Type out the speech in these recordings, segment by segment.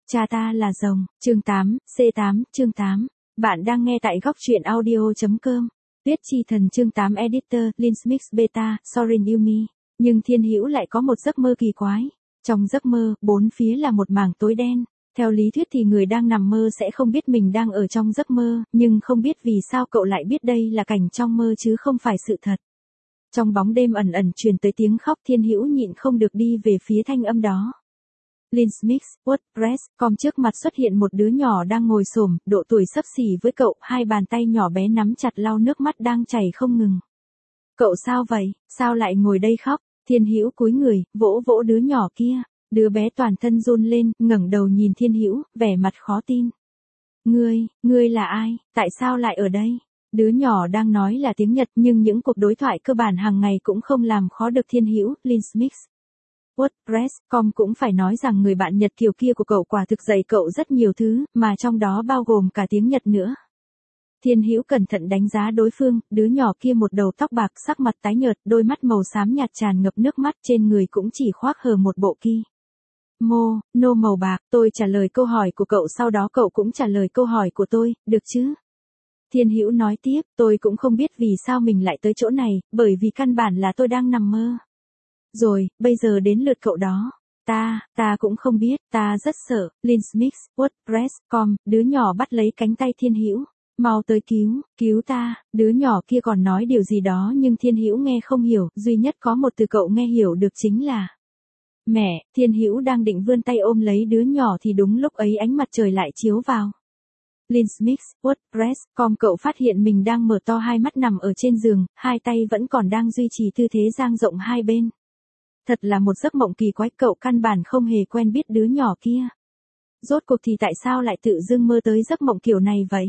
Cha ta là rồng, chương 8, C8, chương 8. Bạn đang nghe tại góc truyện audio.com. Tuyết chi thần chương 8 editor, Linsmix beta, Sorin Yumi. Nhưng Thiên Hữu lại có một giấc mơ kỳ quái. Trong giấc mơ, bốn phía là một mảng tối đen. Theo lý thuyết thì người đang nằm mơ sẽ không biết mình đang ở trong giấc mơ, nhưng không biết vì sao cậu lại biết đây là cảnh trong mơ chứ không phải sự thật. Trong bóng đêm ẩn ẩn truyền tới tiếng khóc, Thiên Hữu nhịn không được đi về phía thanh âm đó. Linsmix, WordPress.com trước mặt xuất hiện một đứa nhỏ đang ngồi xổm, độ tuổi xấp xỉ với cậu, hai bàn tay nhỏ bé nắm chặt lau nước mắt đang chảy không ngừng. Cậu sao vậy, sao lại ngồi đây khóc? Thiên Hữu cúi người, vỗ vỗ đứa nhỏ kia. Đứa bé toàn thân run lên, ngẩng đầu nhìn Thiên Hữu, vẻ mặt khó tin. Ngươi là ai, tại sao lại ở đây? Đứa nhỏ đang nói là tiếng Nhật nhưng những cuộc đối thoại cơ bản hàng ngày cũng không làm khó được Thiên Hữu. Linsmix WordPress.com cũng phải nói rằng người bạn Nhật kiều kia của cậu quả thực dạy cậu rất nhiều thứ, mà trong đó bao gồm cả tiếng Nhật nữa. Thiên Hữu cẩn thận đánh giá đối phương, đứa nhỏ kia một đầu tóc bạc, sắc mặt tái nhợt, đôi mắt màu xám nhạt tràn ngập nước mắt, trên người cũng chỉ khoác hờ một bộ kimono màu bạc. Tôi trả lời câu hỏi của cậu, sau đó cậu cũng trả lời câu hỏi của tôi, được chứ? Thiên Hữu nói tiếp, tôi cũng không biết vì sao mình lại tới chỗ này, bởi vì căn bản là tôi đang nằm mơ. Rồi, bây giờ đến lượt cậu đó. Ta cũng không biết, ta rất sợ. Linsmix, WordPress.com, đứa nhỏ bắt lấy cánh tay Thiên Hữu. Mau tới cứu ta. Đứa nhỏ kia còn nói điều gì đó nhưng Thiên Hữu nghe không hiểu, duy nhất có một từ cậu nghe hiểu được chính là mẹ. Thiên Hữu đang định vươn tay ôm lấy đứa nhỏ thì đúng lúc ấy ánh mặt trời lại chiếu vào. Linsmix, WordPress.com, cậu phát hiện mình đang mở to hai mắt nằm ở trên giường, hai tay vẫn còn đang duy trì tư thế dang rộng hai bên. Thật là một giấc mộng kỳ quái, cậu căn bản không hề quen biết đứa nhỏ kia. Rốt cuộc thì tại sao lại tự dưng mơ tới giấc mộng kiểu này vậy?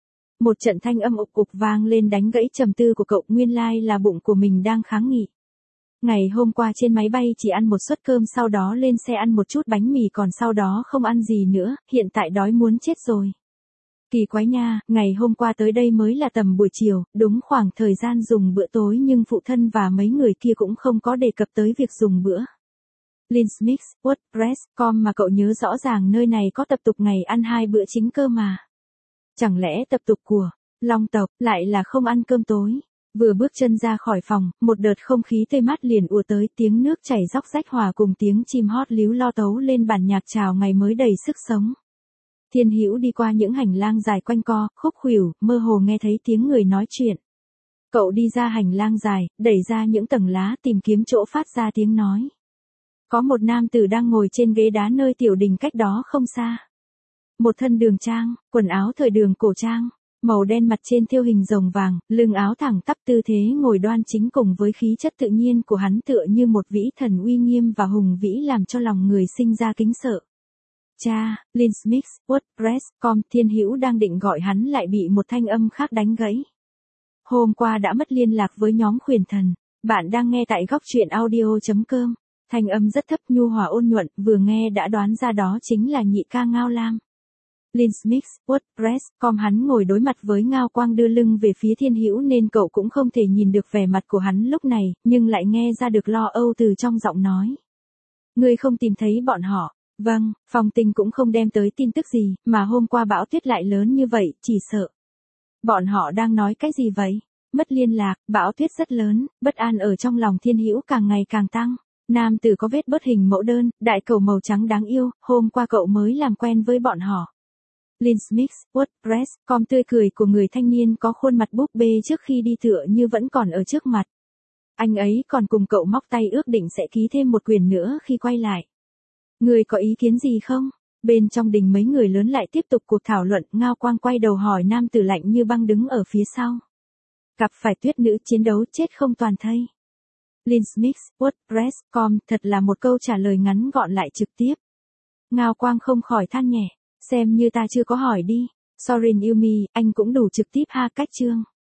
Một trận thanh âm ục ục vang lên đánh gãy trầm tư của cậu, nguyên lai là bụng của mình đang kháng nghị. Ngày hôm qua trên máy bay chỉ ăn một suất cơm, sau đó lên xe ăn một chút bánh mì, còn sau đó không ăn gì nữa, hiện tại đói muốn chết rồi. Kỳ quái nha, ngày hôm qua tới đây mới là tầm buổi chiều, đúng khoảng thời gian dùng bữa tối, nhưng phụ thân và mấy người kia cũng không có đề cập tới việc dùng bữa. Linsmix, WordPress.com, mà cậu nhớ rõ ràng nơi này có tập tục ngày ăn 2 bữa chính cơ mà. Chẳng lẽ tập tục của Long tộc lại là không ăn cơm tối? Vừa bước chân ra khỏi phòng, một đợt không khí tươi mát liền ùa tới, tiếng nước chảy róc rách hòa cùng tiếng chim hót líu lo tấu lên bản nhạc chào ngày mới đầy sức sống. Thiên Hữu đi qua những hành lang dài quanh co, khúc khuỷu, mơ hồ nghe thấy tiếng người nói chuyện. Cậu đi ra hành lang dài, đẩy ra những tầng lá, tìm kiếm chỗ phát ra tiếng nói. Có một nam tử đang ngồi trên ghế đá nơi tiểu đình cách đó không xa. Một thân đường trang, quần áo thời đường cổ trang, màu đen, mặt trên thêu hình rồng vàng, lưng áo thẳng tắp, tư thế ngồi đoan chính cùng với khí chất tự nhiên của hắn tựa như một vĩ thần uy nghiêm và hùng vĩ, làm cho lòng người sinh ra kính sợ. Cha. Linsmix, WordPress.com, Thiên Hữu đang định gọi hắn lại bị một thanh âm khác đánh gãy. Hôm qua đã mất liên lạc với nhóm khuyển thần. Bạn đang nghe tại góc truyện audio.com. Thanh âm rất thấp, nhu hòa ôn nhuận, vừa nghe đã đoán ra đó chính là nhị ca Ngao Lam. Linsmix, WordPress.com, hắn ngồi đối mặt với Ngao Quang, đưa lưng về phía Thiên Hữu nên cậu cũng không thể nhìn được vẻ mặt của hắn lúc này, nhưng lại nghe ra được lo âu từ trong giọng nói. Ngươi không tìm thấy bọn họ? Vâng, Phong Tinh cũng không đem tới tin tức gì, mà hôm qua bão tuyết lại lớn như vậy, chỉ sợ. Bọn họ đang nói cái gì vậy? Mất liên lạc, bão tuyết rất lớn, bất an ở trong lòng Thiên Hữu càng ngày càng tăng. Nam tử có vết bớt hình mẫu đơn, đại cầu màu trắng đáng yêu, hôm qua cậu mới làm quen với bọn họ. Linsmix, WordPress.com, tươi cười của người thanh niên có khuôn mặt búp bê trước khi đi tựa như vẫn còn ở trước mặt. Anh ấy còn cùng cậu móc tay ước định sẽ ký thêm một quyển nữa khi quay lại. Người có ý kiến gì không? Bên trong đình mấy người lớn lại tiếp tục cuộc thảo luận. Ngao Quang quay đầu hỏi nam tử lạnh như băng đứng ở phía sau. Gặp phải tuyết nữ chiến đấu chết không toàn thây. Linsmix, WordPress.com, thật là một câu trả lời ngắn gọn lại trực tiếp. Ngao Quang không khỏi than nhẹ. Xem như ta chưa có hỏi đi. Sorin Yumi, anh cũng đủ trực tiếp ha, cách chương.